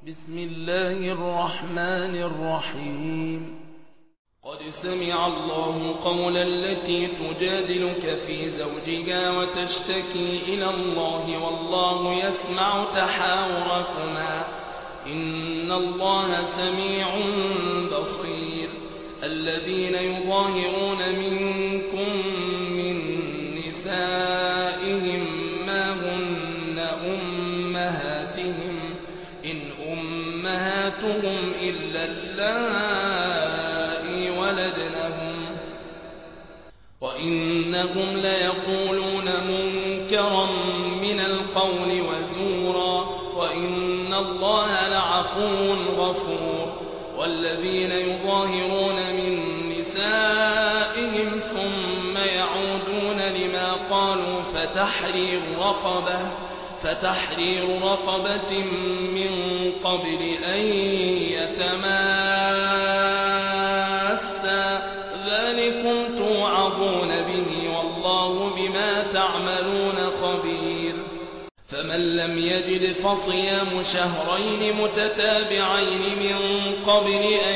بسم الله الرحمن الرحيم. قد سمع الله قول التي تجادلك في زوجها وتشتكي إلى الله والله يسمع تحاوركما إن الله سميع بصير. الذين يظاهرون منكم من نسائهم ما هن أمهاتهم إن أمهاتهم إلا اللائي ولدنهم وإنهم ليقولون منكرا من القول وزورا وإن الله لعفو غفور. والذين يظاهرون من نسائهم ثم يعودون لما قالوا فتحرير رقبة من قبل أن يتماسا ذلكم توعظون به والله بما تعملون خبير. فمن لم يجد فصيام شهرين متتابعين من قبل أن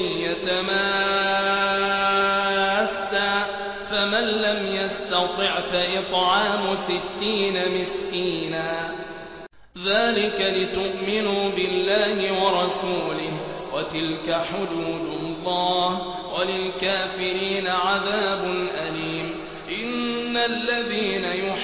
يتماسا فمن لم يستطع فإطعام 60 مسكينا ذلك لتؤمنوا بالله ورسوله وتلك حدود الله وللكافرين عذاب أليم. إن الذين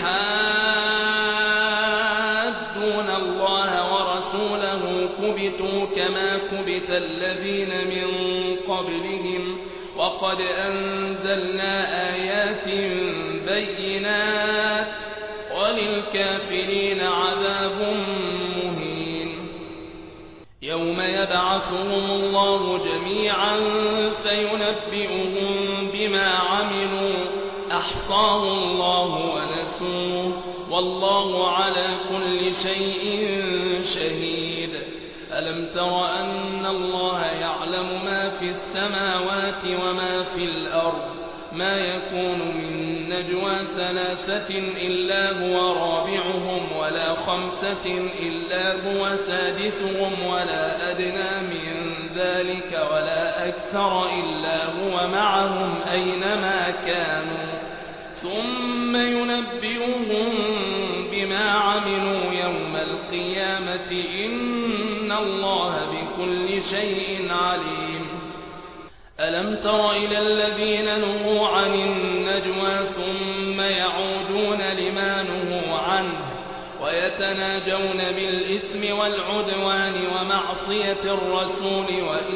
يحادون الله ورسوله كبتوا كما كبت الذين من قبلهم وقد أنزلنا آيات بينات وللكافرين عذاب مهين. يوم يبعثهم الله جميعا فينبئهم بما عملوا أحصاه الله ونسوه والله على كل شيء شهيد. ألم تر أن الله يعلم ما في السماوات وما في الأرض ما يكون من نجوى 3 إلا هو رابعهم ولا 5 إلا هو سادسهم ولا أدنى من ذلك ولا أكثر إلا هو معهم أينما كانوا ثم ينبئهم بما عملوا يوم القيامة إن الله بكل شيء عليم. ألم تر إلى الذين نهوا عن النجوى ثم يعودون لما نهوا عنه ويتناجون بالإثم والعدوان ومعصية الرسول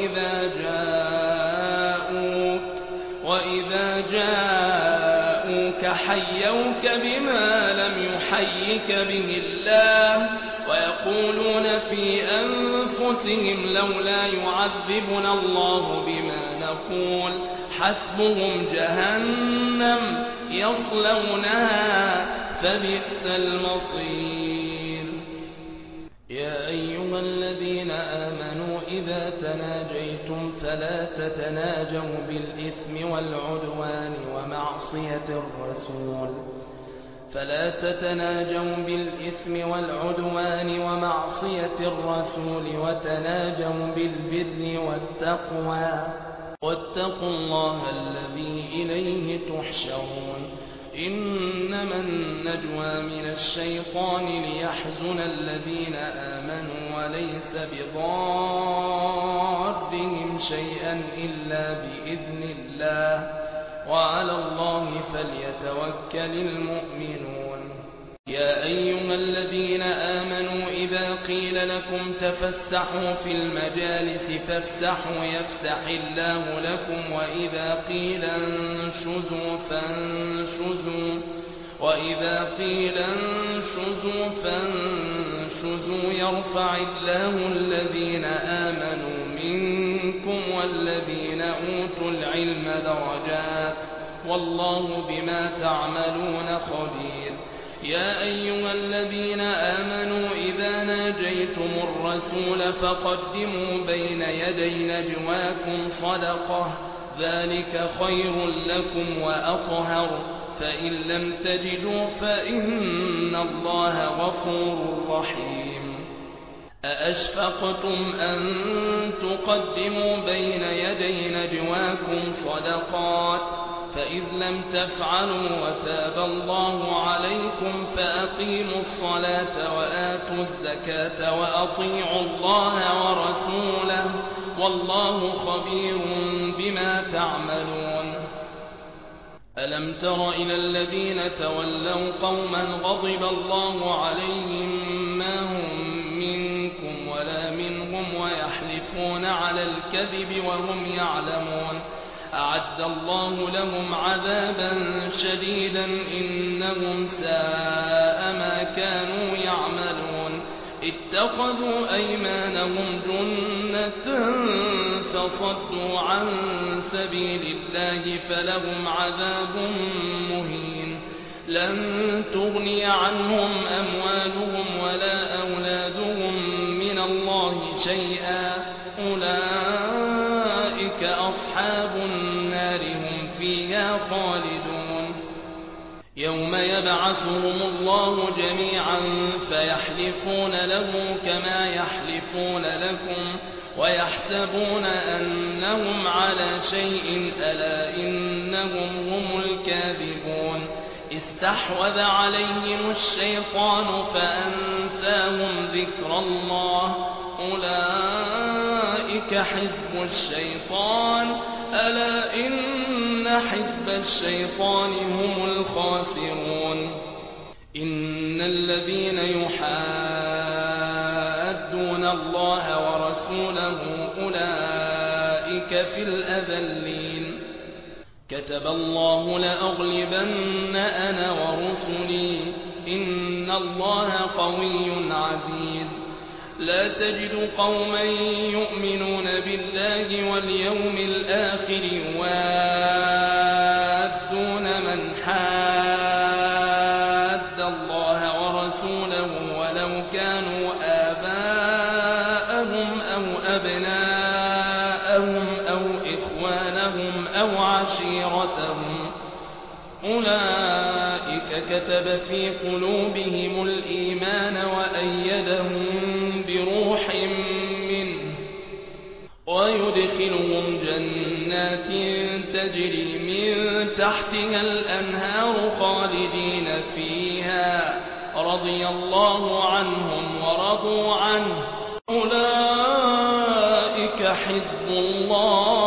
وإذا جاءوك حيوك بما لم يحيك به الله ويقولون في أنفسهم لولا يعذبنا الله بما نقول حسبهم جهنم يصلونها فبئس المصير. يا أيها الذين آمنوا إذا تناجيتم فلا تتناجوا بالإثم والعدوان ومعصية الرسول وتناجوا بالبر والتقوى واتقوا الله الذي إليه تحشرون. إنما النجوى من الشيطان ليحزن الذين آمنوا وليس بضارهم شيئا إلا بإذن الله وعلى الله فليتوكل المؤمنون. يا أيها الذين آمنوا إذا قيل لكم تفسحوا في المجالس فافسحوا يفسح الله لكم وإذا قيل انشزوا فانشزوا يرفع الله الذين آمنوا منكم والذين أوتوا العلم درجات والله بما تعملون خبير. يا أيها الذين آمنوا إذا ناجيتم الرسول فقدموا بين يدي نجواكم صدقة ذلك خير لكم وأطهر فإن لم تجدوا فإن الله غفور رحيم. أأشفقتم أن تقدموا بين يدي نجواكم صدقات فإذ لم تفعلوا وتاب الله عليكم فأقيموا الصلاة وآتوا الزكاة وأطيعوا الله ورسوله والله خبير بما تعملون. ألم تر إلى الذين تولوا قوما غضب الله عليهم ما هم منكم ولا منهم ويحلفون على الكذب وهم يعلمون أعد الله لهم عذابا شديدا إنهم ساء ما كانوا يعملون اتخذوا أيمانهم جنة فصدوا عن سبيل الله فلهم عذاب مهين لن تغني عنهم أموالهم ولا أولادهم من الله شيئا أولئك أصحاب النار هم فيها خالدون. يوم يبعثهم الله جميعا فيحلفون له كما يحلفون لكم ويحسبون أنهم على شيء ألا إنهم هم الكاذبون. استحوذ عليهم الشيطان فأنساهم ذكر الله أولئك حزب الشيطان ألا إن حزب الشيطان هم الخاسرون. إن الذين يحادون الله ورسوله أولئك في الأذلين. كتب الله لأغلبن أنا ورسلي إن الله قوي عزيز. لا تجد قوما يؤمنون بالله واليوم الآخر يوادون من حاد الله ورسوله ولو كانوا آباءهم أو أبناءهم أو إخوانهم أو عشيرتهم أولئك كتب في قلوبهم الإيمان وأيدهم بروح منه ويدخلهم جنات تجري من تحتها الأنهار خالدين فيها رضي الله عنهم ورضوا عنه أولئك حزب الله